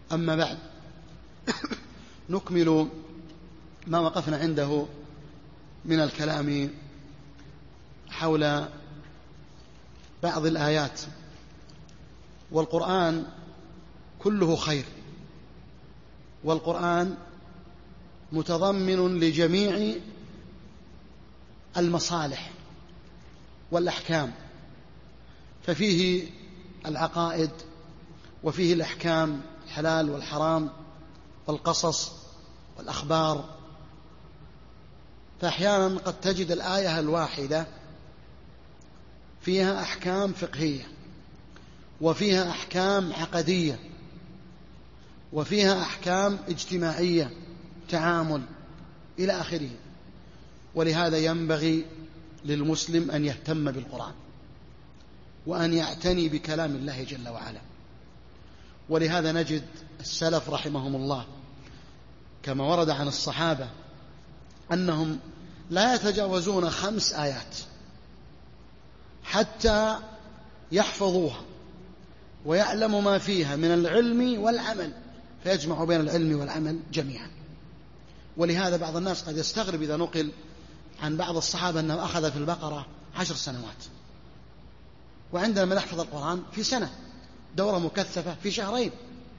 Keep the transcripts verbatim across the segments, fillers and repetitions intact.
أما بعد، نكمل ما وقفنا عنده من الكلام حول بعض الآيات. والقرآن كله خير، والقرآن متضمن لجميع المصالح والأحكام، ففيه العقائد وفيه الأحكام، الحلال والحرام والقصص والأخبار. فأحيانا قد تجد الآية الواحدة فيها أحكام فقهية، وفيها أحكام عقدية، وفيها أحكام اجتماعية، تعامل إلى آخره. ولهذا ينبغي للمسلم أن يهتم بالقرآن وأن يعتني بكلام الله جل وعلا. ولهذا نجد السلف رحمهم الله كما ورد عن الصحابة أنهم لا يتجاوزون خمس آيات حتى يحفظوها ويعلموا ما فيها من العلم والعمل، فيجمع بين العلم والعمل جميعا. ولهذا بعض الناس قد يستغرب إذا نقل عن بعض الصحابة أنه أخذ في البقرة عشر سنوات، وعندنا من يحفظ القرآن في سنة، دورة مكثفة في شهرين.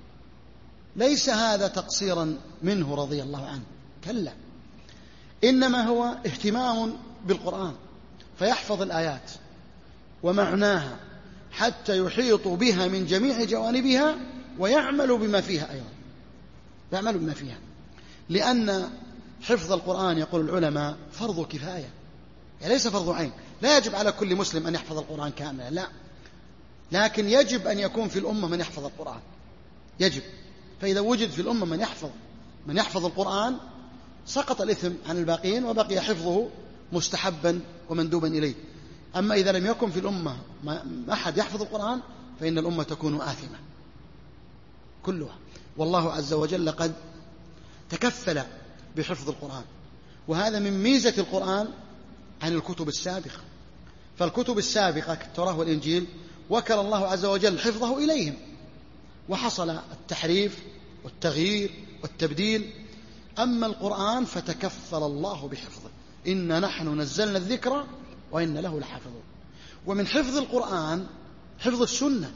ليس هذا تقصيرا منه رضي الله عنه، كلا، إنما هو اهتمام بالقرآن، فيحفظ الآيات ومعناها حتى يحيط بها من جميع جوانبها ويعمل بما فيها أيضا، يعمل بما فيها. لأن حفظ القرآن يقول العلماء فرض كفاية، يعني ليس فرض عين، لا يجب على كل مسلم أن يحفظ القرآن كاملا، لا، لكن يجب أن يكون في الأمة من يحفظ القرآن، يجب. فإذا وجد في الأمة من يحفظ من يحفظ القرآن سقط الإثم عن الباقين، وبقي حفظه مستحبا ومندوبا إليه. أما إذا لم يكن في الأمة ما أحد يحفظ القرآن فإن الأمة تكون آثمة كلها. والله عز وجل قد تكفل بحفظ القرآن، وهذا من ميزة القرآن عن الكتب السابقة. فالكتب السابقة كالتوراة والإنجيل وكل الله عز وجل حفظه إليهم، وحصل التحريف والتغيير والتبديل. أما القرآن فتكفل الله بحفظه، إنا نحن نزلنا الذكر وإن له لحافظون. ومن حفظ القرآن حفظ السنة،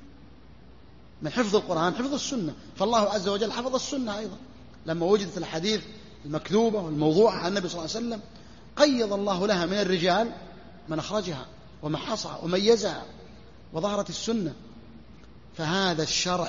من حفظ القرآن حفظ السنة، فالله عز وجل حفظ السنة أيضا. لما وجدت الحديث المكذوبة والموضوعة عن النبي صلى الله عليه وسلم قيض الله لها من الرجال من أخرجها ومحصها وميزها، وظهرت السنة. فهذا الشرع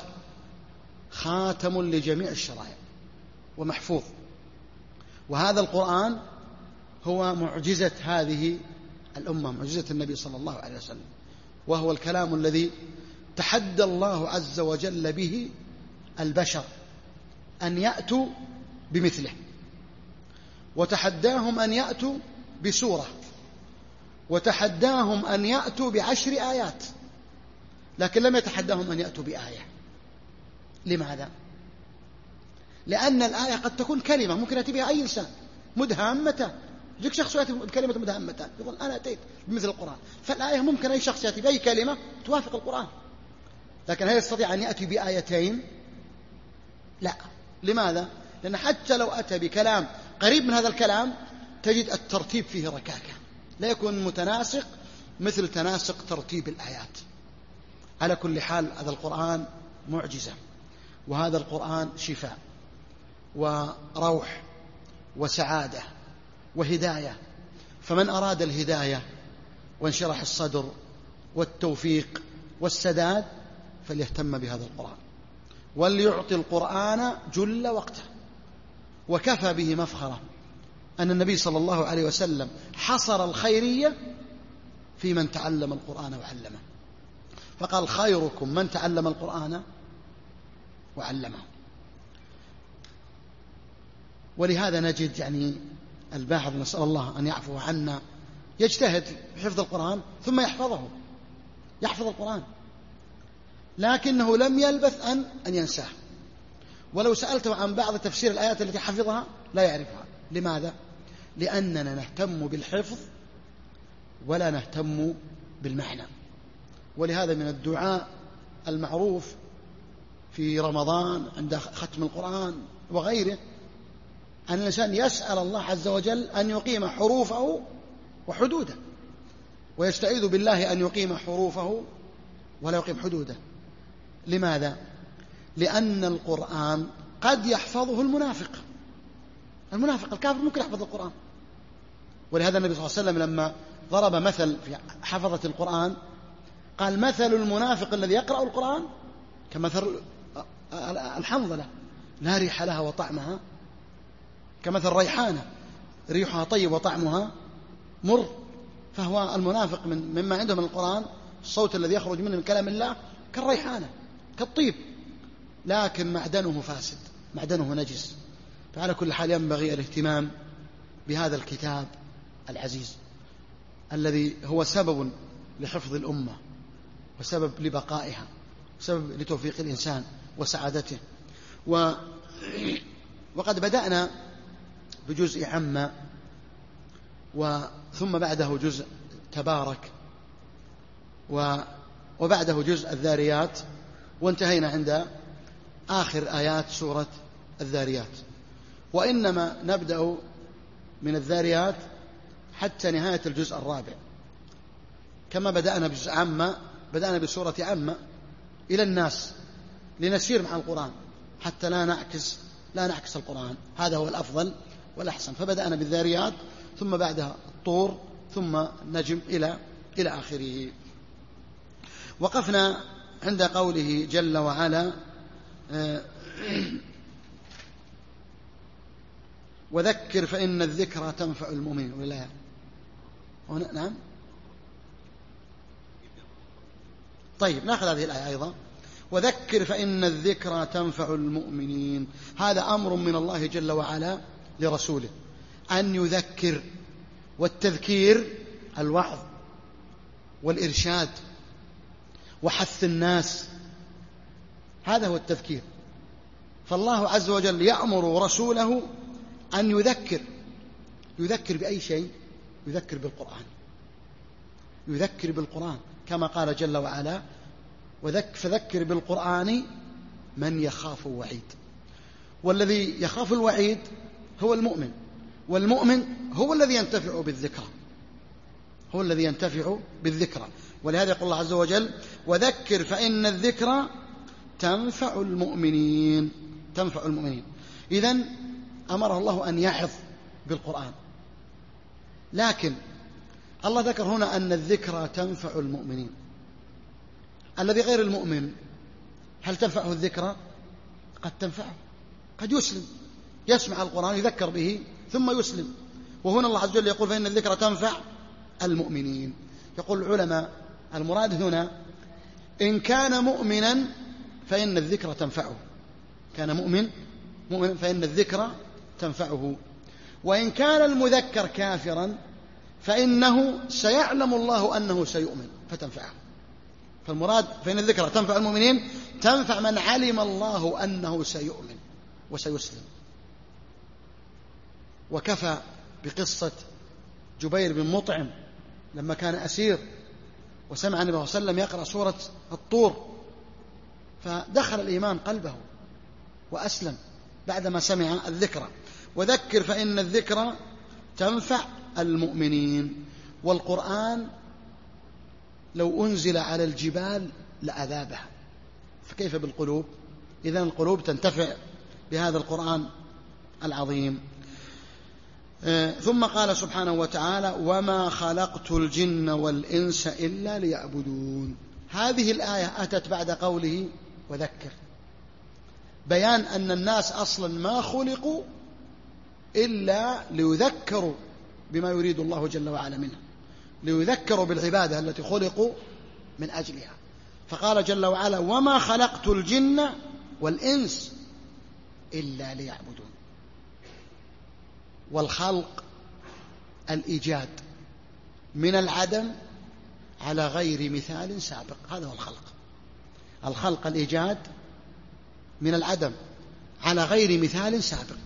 خاتم لجميع الشرائع ومحفوظ. وهذا القرآن هو معجزة هذه الأمة، معجزة النبي صلى الله عليه وسلم، وهو الكلام الذي تحدى الله عز وجل به البشر أن يأتوا بمثله، وتحداهم أن يأتوا بسورة، وتحداهم أن يأتوا بعشر آيات، لكن لم يتحداهم أن يأتوا بآية. لماذا؟ لأن الآية قد تكون كلمة ممكن يأتي بها أي إنسان مدهامة، يجيك شخص يأتي بكلمة مدهامة يقول أنا أتيت بمثل القرآن. فالآية ممكن أي شخص يأتي بأي كلمة توافق القرآن، لكن هل يستطيع أن يأتي بآيتين؟ لا. لماذا؟ لأن حتى لو أتى بكلام قريب من هذا الكلام تجد الترتيب فيه ركاكة، لا يكون متناسق مثل تناسق ترتيب الآيات. على كل حال هذا القرآن معجزة، وهذا القرآن شفاء وروح وسعادة وهداية. فمن أراد الهداية وانشرح الصدر والتوفيق والسداد فليهتم بهذا القرآن، وليعطي القرآن جل وقته. وكفى به مفخرة أن النبي صلى الله عليه وسلم حصر الخيرية في من تعلم القرآن وعلمه، فقال خيركم من تعلم القرآن وعلمه. ولهذا نجد يعني الباحث نسأل الله أن يعفو عنا يجتهد في حفظ القرآن ثم يحفظه، يحفظ القرآن، لكنه لم يلبث أن أن ينساه. ولو سألته عن بعض تفسير الآيات التي حفظها لا يعرفها. لماذا؟ لأننا نهتم بالحفظ ولا نهتم بالمعنى. ولهذا من الدعاء المعروف في رمضان عند ختم القرآن وغيره، أن الإنسان يسأل الله عز وجل أن يقيم حروفه وحدوده، ويستعيذ بالله أن يقيم حروفه ولا يقيم حدوده. لماذا؟ لأن القرآن قد يحفظه المنافق، المنافق الكافر ممكن يحفظ القرآن. ولهذا النبي صلى الله عليه وسلم لما ضرب مثل في حفظة القرآن قال: مثل المنافق الذي يقرأ القرآن كمثل الحنظلة لا ريح لها وطعمها كمثل ريحانة ريحها طيب وطعمها مر. فهو المنافق من مما عنده من القرآن الصوت الذي يخرج منه من كلام الله كالريحانة كالطيب، لكن معدنه فاسد، معدنه نجس. فعلى كل حال ينبغي الاهتمام بهذا الكتاب العزيز الذي هو سبب لحفظ الأمة وسبب لبقائها وسبب لتوفيق الإنسان وسعادته. و... وقد بدأنا بجزء عما، وثم بعده جزء تبارك، و... وبعده جزء الذاريات، وانتهينا عند آخر آيات سورة الذاريات. وإنما نبدأ من الذاريات حتى نهاية الجزء الرابع، كما بدأنا بجزء عامة، بدأنا بسورة عامة إلى الناس لنسير مع القرآن حتى لا نعكس لا نعكس القرآن، هذا هو الأفضل والأحسن. فبدأنا بالذاريات ثم بعدها الطور ثم نجم إلى إلى آخره. وقفنا عند قوله جل وعلا: وذكر فإن الذكرى تنفع المؤمنين. ولا نعم؟ طيب نأخذ هذه الآية أيضا: وذكر فإن الذكرى تنفع المؤمنين. هذا أمر من الله جل وعلا لرسوله أن يذكر، والتذكير الوعظ والإرشاد وحث الناس، هذا هو التذكير. فالله عز وجل يأمر رسوله أن يذكر. يذكر بأي شيء؟ يذكر بالقرآن، يذكر بالقرآن كما قال جل وعلا: وذك فذكر بالقرآن من يخاف وعيد. والذي يخاف الوعيد هو المؤمن، والمؤمن هو الذي ينتفع بالذكرى، هو الذي ينتفع بالذكرى. ولهذا يقول الله عز وجل: وذكر فإن الذكرى تنفع المؤمنين، تنفع المؤمنين. إذن أمره الله أن يعظ بالقرآن، لكن الله ذكر هنا أن الذكرى تنفع المؤمنين. الذي غير المؤمن هل تنفعه الذكرى؟ قد تنفعه، قد يسلم، يسمع القرآن يذكر به ثم يسلم. وهنا الله عز وجل يقول: فإن الذكرى تنفع المؤمنين. يقول العلماء: المراد هنا إن كان مؤمنا فإن الذكرى تنفعه، كان مؤمن مؤمن فإن الذكرى تنفعه. وإن كان المذكر كافرا فإنه سيعلم الله أنه سيؤمن فتنفعه. فالمراد فإن الذكرى تنفع المؤمنين، تنفع من علم الله أنه سيؤمن وسيسلم. وكفى بقصة جبير بن مطعم لما كان أسير وسمع النبي صلى الله عليه وسلم يقرأ سورة الطور، فدخل الإيمان قلبه وأسلم بعدما سمع الذكرى. وذكر فإن الذكرى تنفع المؤمنين. والقرآن لو أنزل على الجبال لأذابها، فكيف بالقلوب؟ إذن القلوب تنتفع بهذا القرآن العظيم. ثم قال سبحانه وتعالى: وما خلقت الجن والإنس إلا ليعبدون. هذه الآية أتت بعد قوله وذكر، بيان أن الناس أصلا ما خلقوا إلا ليذكروا بما يريد الله جل وعلا منه، ليذكروا بالعبادة التي خلقوا من أجلها. فقال جل وعلا: وما خلقت الجن والإنس إلا ليعبدون. والخلق الإيجاد من العدم على غير مثال سابق، هذا هو الخلق. الخلق الإيجاد من العدم على غير مثال سابق،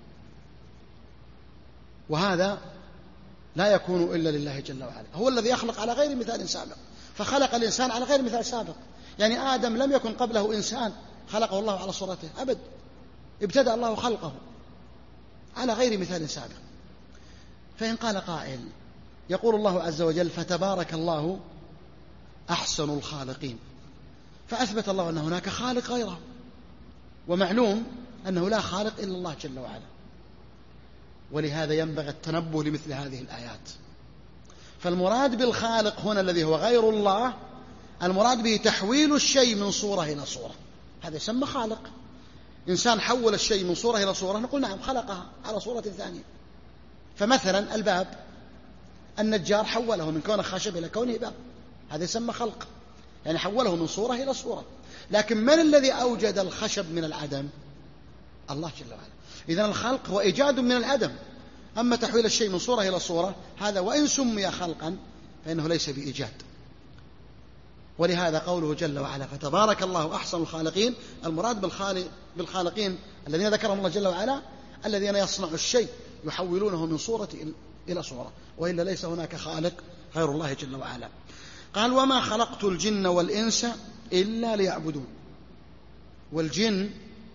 وهذا لا يكون إلا لله جل وعلا. هو الذي يخلق على غير مثال سابق، فخلق الإنسان على غير مثال سابق. يعني آدم لم يكن قبله إنسان خلقه الله على صورته، أبد، ابتدأ الله خلقه على غير مثال سابق. فإن قال قائل يقول الله عز وجل فتبارك الله أحسن الخالقين، فأثبت الله أن هناك خالق غيره، ومعلوم أنه لا خالق إلا الله جل وعلا، ولهذا ينبغي التنبه لمثل هذه الآيات. فالمراد بالخالق هنا الذي هو غير الله، المراد به تحويل الشيء من صورة إلى صورة، هذا يسمى خالق. إنسان حول الشيء من صورة إلى صورة نقول نعم خلقها على صورة ثانية. فمثلا الباب، النجار حوله من كونه خشب إلى كونه باب، هذا يسمى خلق، يعني حوله من صورة إلى صورة. لكن من الذي أوجد الخشب من العدم؟ الله جل وعلا. إذن الخلق هو إيجاد من العدم، أما تحويل الشيء من صورة إلى صورة هذا وإن سمي خلقا فإنه ليس بإيجاد. ولهذا قوله جل وعلا فتبارك الله أحسن الخالقين، المراد بالخالق بالخالقين الذين ذكرهم الله جل وعلا الذين يصنعوا الشيء يحولونه من صورة إلى صورة، وإلا ليس هناك خالق غير الله جل وعلا. قال وما خلقت الجن والإنس إلا ليعبدون. والجن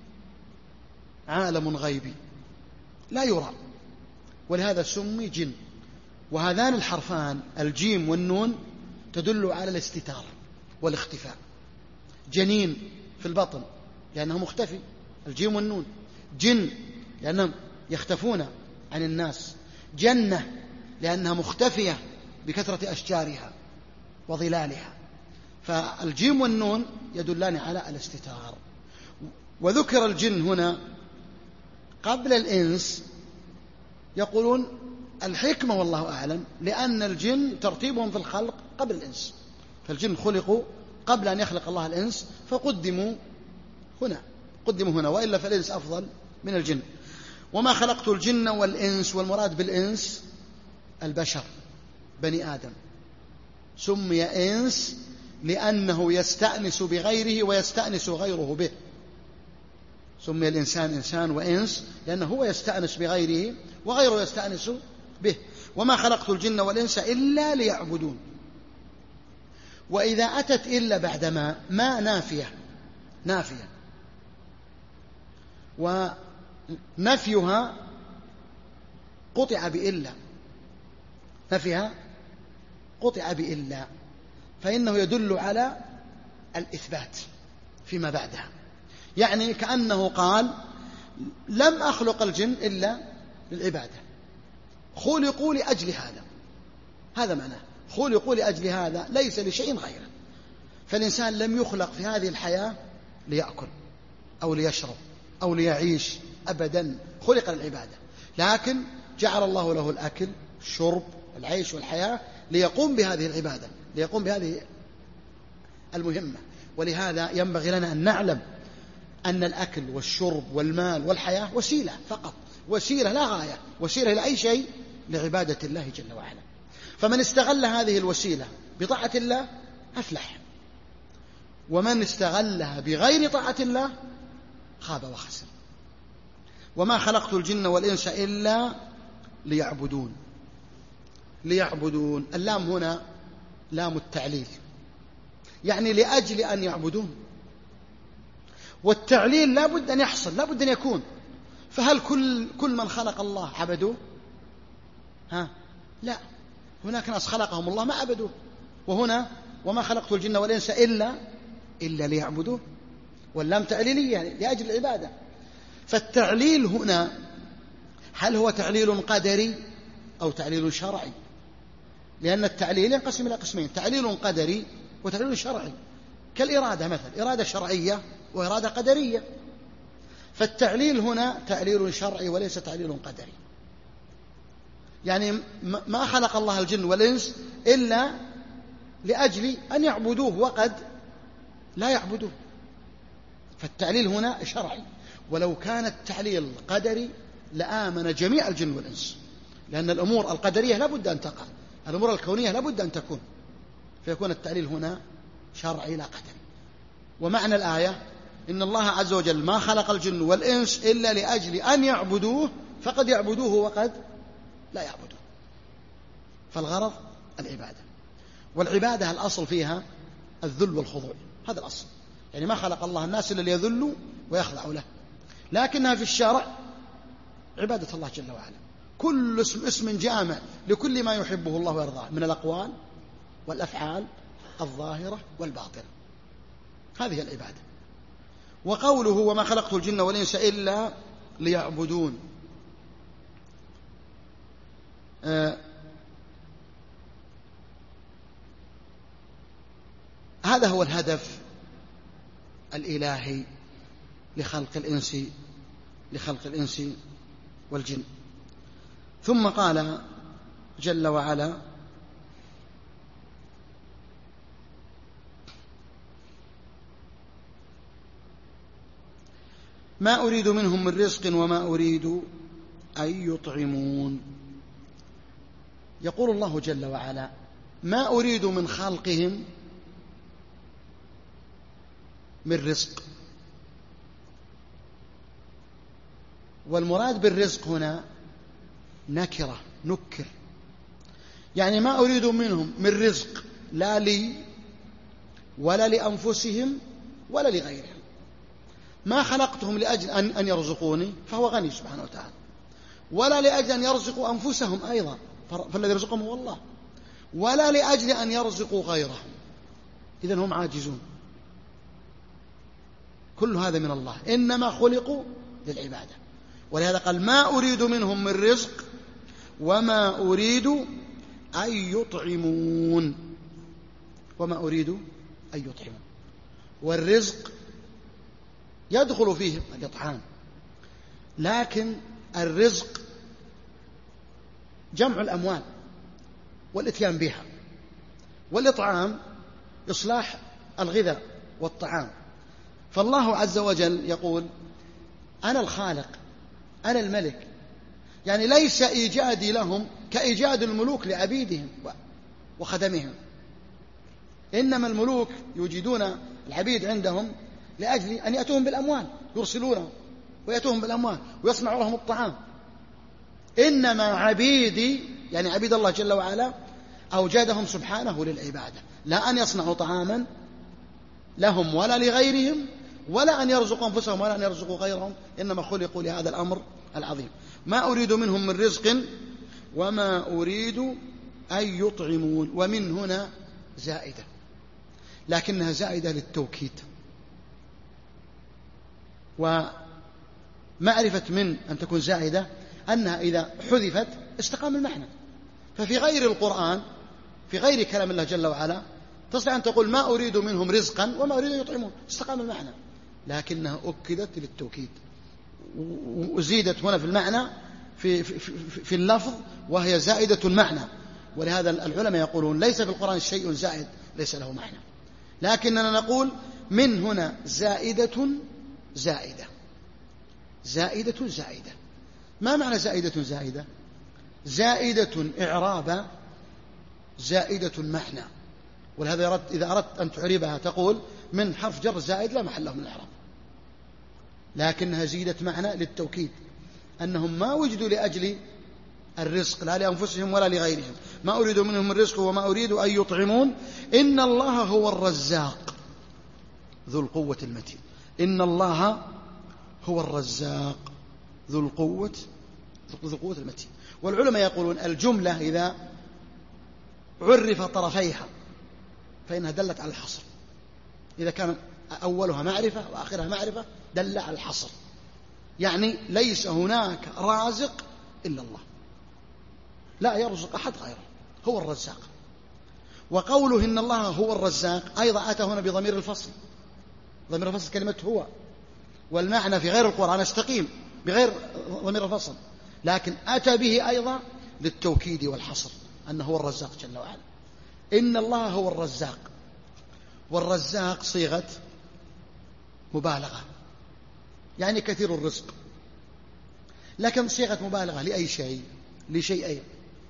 عالم غيبي لا يرى، ولهذا سمي جن. وهذان الحرفان الجيم والنون تدل على الاستتار والاختفاء. جنين في البطن لأنه مختفي، الجيم والنون. جن لأنهم يختفون عن الناس. جنة لأنها مختفية بكثرة أشجارها وظلالها. فالجيم والنون يدلان على الاستتار. وذكر الجن هنا قبل الإنس، يقولون الحكمة والله أعلم لأن الجن ترتيبهم في الخلق قبل الإنس، فالجن خلقوا قبل أن يخلق الله الإنس فقدموا هنا قدموا هنا وإلا فالإنس أفضل من الجن. وما خلقت الجن والإنس، والمراد بالإنس البشر بني آدم. سمي إنس لأنه يستأنس بغيره ويستأنس غيره به. سمي الإنسان إنسان وإنس لأنه هو يستأنس بغيره وغيره يستأنس به. وما خلقت الجن والإنس إلا ليعبدون. وإذا أتت إلا بعد ما ما نافية نافية ونفيها قطع بإلا، نفيها قطع بإلا، فإنه يدل على الإثبات فيما بعدها. يعني كأنه قال لم أخلق الجن إلا للعبادة، خلقوا لأجل هذا، هذا معناه خلقوا لأجل هذا، ليس لشيء غيره. فالإنسان لم يخلق في هذه الحياة ليأكل أو ليشرب أو ليعيش أبدا، خلق للعبادة، لكن جعل الله له الأكل الشرب العيش والحياة ليقوم بهذه العبادة، ليقوم بهذه المهمة. ولهذا ينبغي لنا أن نعلم أن الأكل والشرب والمال والحياة وسيلة فقط، وسيلة لا غاية، وسيلة لأي شيء لعبادة الله جل وعلا. فمن استغل هذه الوسيلة بطاعة الله أفلح، ومن استغلها بغير طاعة الله خاب وخسر. وما خلقت الجن والإنس إلا ليعبدون. ليعبدون، اللام هنا لام التعليل، يعني لأجل أن يعبدون. والتعليل لا بد أن يحصل، لا بد أن يكون. فهل كل, كل من خلق الله عبدوه؟ ها؟ لا، هناك ناس خلقهم الله ما عبدوه. وهنا وما خلقت الجن والإنس إلا إلا ليعبدوه، واللام تعليلية يعني لأجل العبادة. فالتعليل هنا هل هو تعليل قدري أو تعليل شرعي؟ لأن التعليل ينقسم إلى قسمين، تعليل قدري وتعليل شرعي. كالإرادة مثلا، إرادة شرعية وإرادة قدرية. فالتعليل هنا تعليل شرعي وليس تعليل قدري. يعني ما خلق الله الجن والإنس إلا لأجل أن يعبدوه وقد لا يعبدوه، فالتعليل هنا شرعي. ولو كان التعليل قدري لآمن جميع الجن والإنس، لأن الأمور القدرية لا بد أن تقع، الأمور الكونية لا بد أن تكون، فيكون التعليل هنا شرعي لا قدري. ومعنى الآية إن الله عز وجل ما خلق الجن والإنس إلا لأجل أن يعبدوه، فقد يعبدوه وقد لا يعبدوه. فالغرض العبادة، والعبادة الأصل فيها الذل والخضوع، هذا الأصل. يعني ما خلق الله الناس إلا ليذلوا ويخضعوا له، لكنها في الشرع عبادة الله جل وعلا. كل اسم اسم جامع لكل ما يحبه الله ويرضاه من الأقوال والأفعال الظاهرة والباطنة، هذه العبادة. وقوله وما خلقت الجن والإنس إلا ليعبدون، آه هذا هو الهدف الإلهي لخلق الإنس لخلق الإنس والجن. ثم قال جل وعلا ما أريد منهم من رزق وما أريد أن يطعمون. يقول الله جل وعلا ما أريد من خلقهم من رزق، والمراد بالرزق هنا نكرة نكر، يعني ما أريد منهم من رزق لا لي ولا لأنفسهم ولا لغيرهم. ما خلقتهم لأجل أن, أن يرزقوني فهو غني سبحانه وتعالى، ولا لأجل أن يرزقوا أنفسهم أيضا فالذي يرزقهم هو الله، ولا لأجل أن يرزقوا غيرهم، إذن هم عاجزون. كل هذا من الله، إنما خلقوا للعبادة. ولهذا قال ما أريد منهم من رزق وما أريد أن يطعمون، وما أريد أن يطعمون. والرزق يدخل فيه الإطعام، لكن الرزق جمع الأموال والإتيان بها، والإطعام إصلاح الغذاء والطعام. فالله عز وجل يقول أنا الخالق أنا الملك، يعني ليس إيجادي لهم كإيجاد الملوك لعبيدهم وخدمهم، إنما الملوك يوجدون العبيد عندهم لأجل أن يأتوهم بالأموال، يرسلونهم ويأتوهم بالأموال ويصنعوا لهم الطعام. إنما عبيدي يعني عبيد الله جل وعلا أوجدهم سبحانه للعبادة، لا أن يصنعوا طعاما لهم ولا لغيرهم، ولا أن يرزقوا أنفسهم ولا أن يرزقوا غيرهم، إنما خلقوا لهذا الأمر العظيم. ما أريد منهم من رزق وما أريد أن يطعمون. ومن هنا زائدة، لكنها زائدة للتوكيد، ومعرفة من أن تكون زائدة أنها إذا حذفت استقام المعنى. ففي غير القرآن في غير كلام الله جل وعلا تستطيع أن تقول ما أريد منهم رزقا وما أريد أن يطعمون، استقام المعنى، لكنها أكدت للتوكيد وزيدت هنا في المعنى في, في, في, في اللفظ، وهي زائدة المعنى. ولهذا العلماء يقولون ليس في القرآن شيء زائد ليس له معنى، لكننا نقول من هنا زائدة زائدة زائدة زائدة. ما معنى زائدة زائدة؟ زائدة إعرابا زائدة معنى. ولهذا إذا أردت أن تعربها تقول من حرف جر زائد لا محل له من الإعراب، لكنها زيدت معنى للتوكيد، أنهم ما وجدوا لأجل الرزق لا لأنفسهم ولا لغيرهم. ما أريد منهم من رزق وما أريد أن يطعمون. إن الله هو الرزاق ذو القوة المتين. إن الله هو الرزاق ذو القوة ذو القوة المتين. والعلماء يقولون الجملة إذا عرف طرفيها فإنها دلت على الحصر، إذا كان أولها معرفة وآخرها معرفة دل على الحصر، يعني ليس هناك رازق إلا الله، لا يرزق أحد غيره، هو الرزاق. وقوله إن الله هو الرزاق أيضا أتى هنا بضمير الفصل، ضمير الفصل كلمة هو، والمعنى في غير القرآن استقيم بغير ضمير الفصل، لكن أتى به أيضا للتوكيد والحصر أنه هو الرزاق جل وعلا. إن الله هو الرزاق، والرزاق صيغة مبالغة يعني كثير الرزق، لكن صيغة مبالغة لأي شيء؟ لشيئين،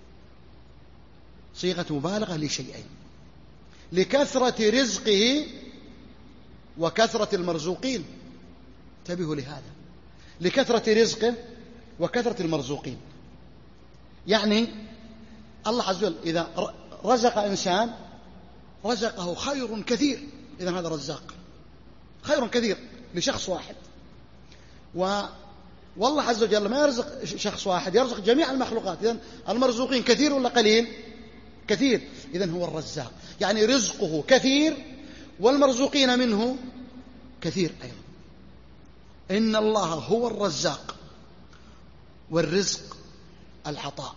صيغة مبالغة لشيئين: لكثرة رزقه وكثرة المرزوقين. انتبهوا لهذا، لكثرة رزقه وكثرة المرزوقين. يعني الله عز وجل إذا رزق إنسان رزقه خير كثير، إذن هذا رزاق. خير كثير لشخص واحد. و والله عز وجل ما يرزق شخص واحد، يرزق جميع المخلوقات. إذن المرزوقين كثير ولا قليل؟ كثير. إذن هو الرزاق، يعني رزقه كثير والمرزوقين منه كثير أيضا. إن الله هو الرزاق، والرزق العطاء.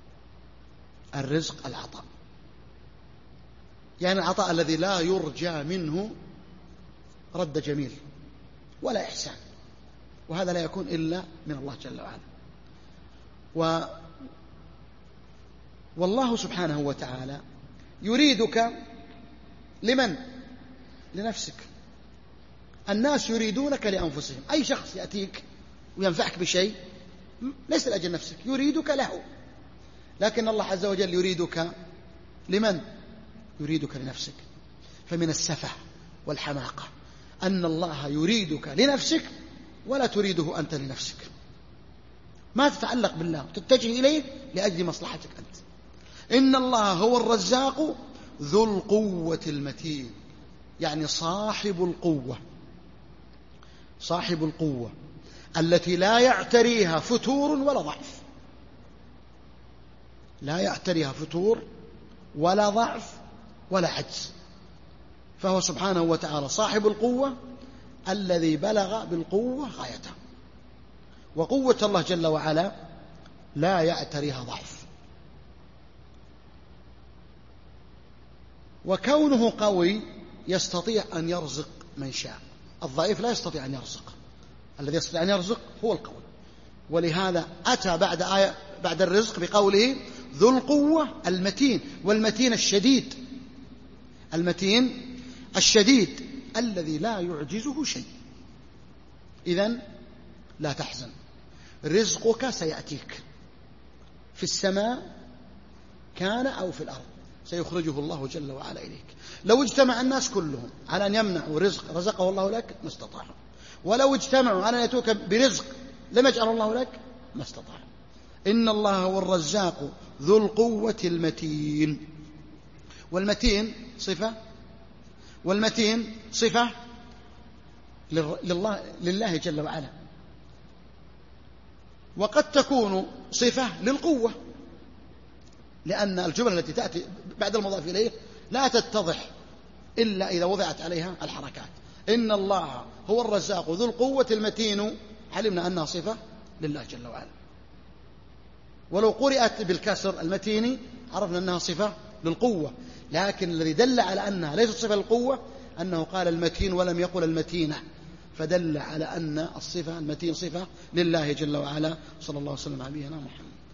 الرزق العطاء يعني العطاء الذي لا يرجى منه رد جميل ولا إحسان، وهذا لا يكون إلا من الله جل وعلا. و والله سبحانه وتعالى يريدك لمن؟ لنفسك. الناس يريدونك لأنفسهم. أي شخص يأتيك وينفعك بشيء ليس لأجل نفسك، يريدك له. لكن الله عز وجل يريدك لمن؟ يريدك لنفسك. فمن السفه والحماقة أن الله يريدك لنفسك ولا تريده أنت لنفسك. ما تتعلق بالله، تتجه إليه لأجل مصلحتك أنت. إن الله هو الرزاق ذو القوة المتين، يعني صاحب القوة. صاحب القوة التي لا يعتريها فتور ولا ضعف. لا يعتريها فتور ولا ضعف ولا عجز. فهو سبحانه وتعالى صاحب القوة الذي بلغ بالقوة غايته. وقوة الله جل وعلا لا يعتريها ضعف. وكونه قوي يستطيع أن يرزق من شاء. الضعيف لا يستطيع أن يرزق، الذي يستطيع أن يرزق هو القوي. ولهذا أتى بعد آية بعد الرزق بقوله ذو القوة المتين. والمتين الشديد، المتين الشديد الذي لا يعجزه شيء. إذن لا تحزن، رزقك سيأتيك في السماء كان أو في الأرض، سيخرجه الله جل وعلا إليك. لو اجتمع الناس كلهم على أن يمنعوا رزق رزقه الله لك ما استطاعوا، ولو اجتمعوا على أن يأتوك برزق لم يجعل الله لك ما استطاعوا. إن الله هو الرزاق ذو القوة المتين. والمتين صفة، والمتين صفة لله, لله جل وعلا. وقد تكون صفة للقوة، لأن الجمل التي تأتي بعد المضاف إليه لا تتضح إلا إذا وضعت عليها الحركات. إن الله هو الرزاق ذو القوة المتين، علمنا أنها صفة لله جل وعلا. ولو قرأت بالكسر المتين عرفنا أنها صفة للقوة. لكن الذي دل على أنها ليست صفة للقوة أنه قال المتين ولم يقل المتينة، فدل على أن الصفة المتين صفة لله جل وعلا. صلى الله وسلم على نبينا محمد.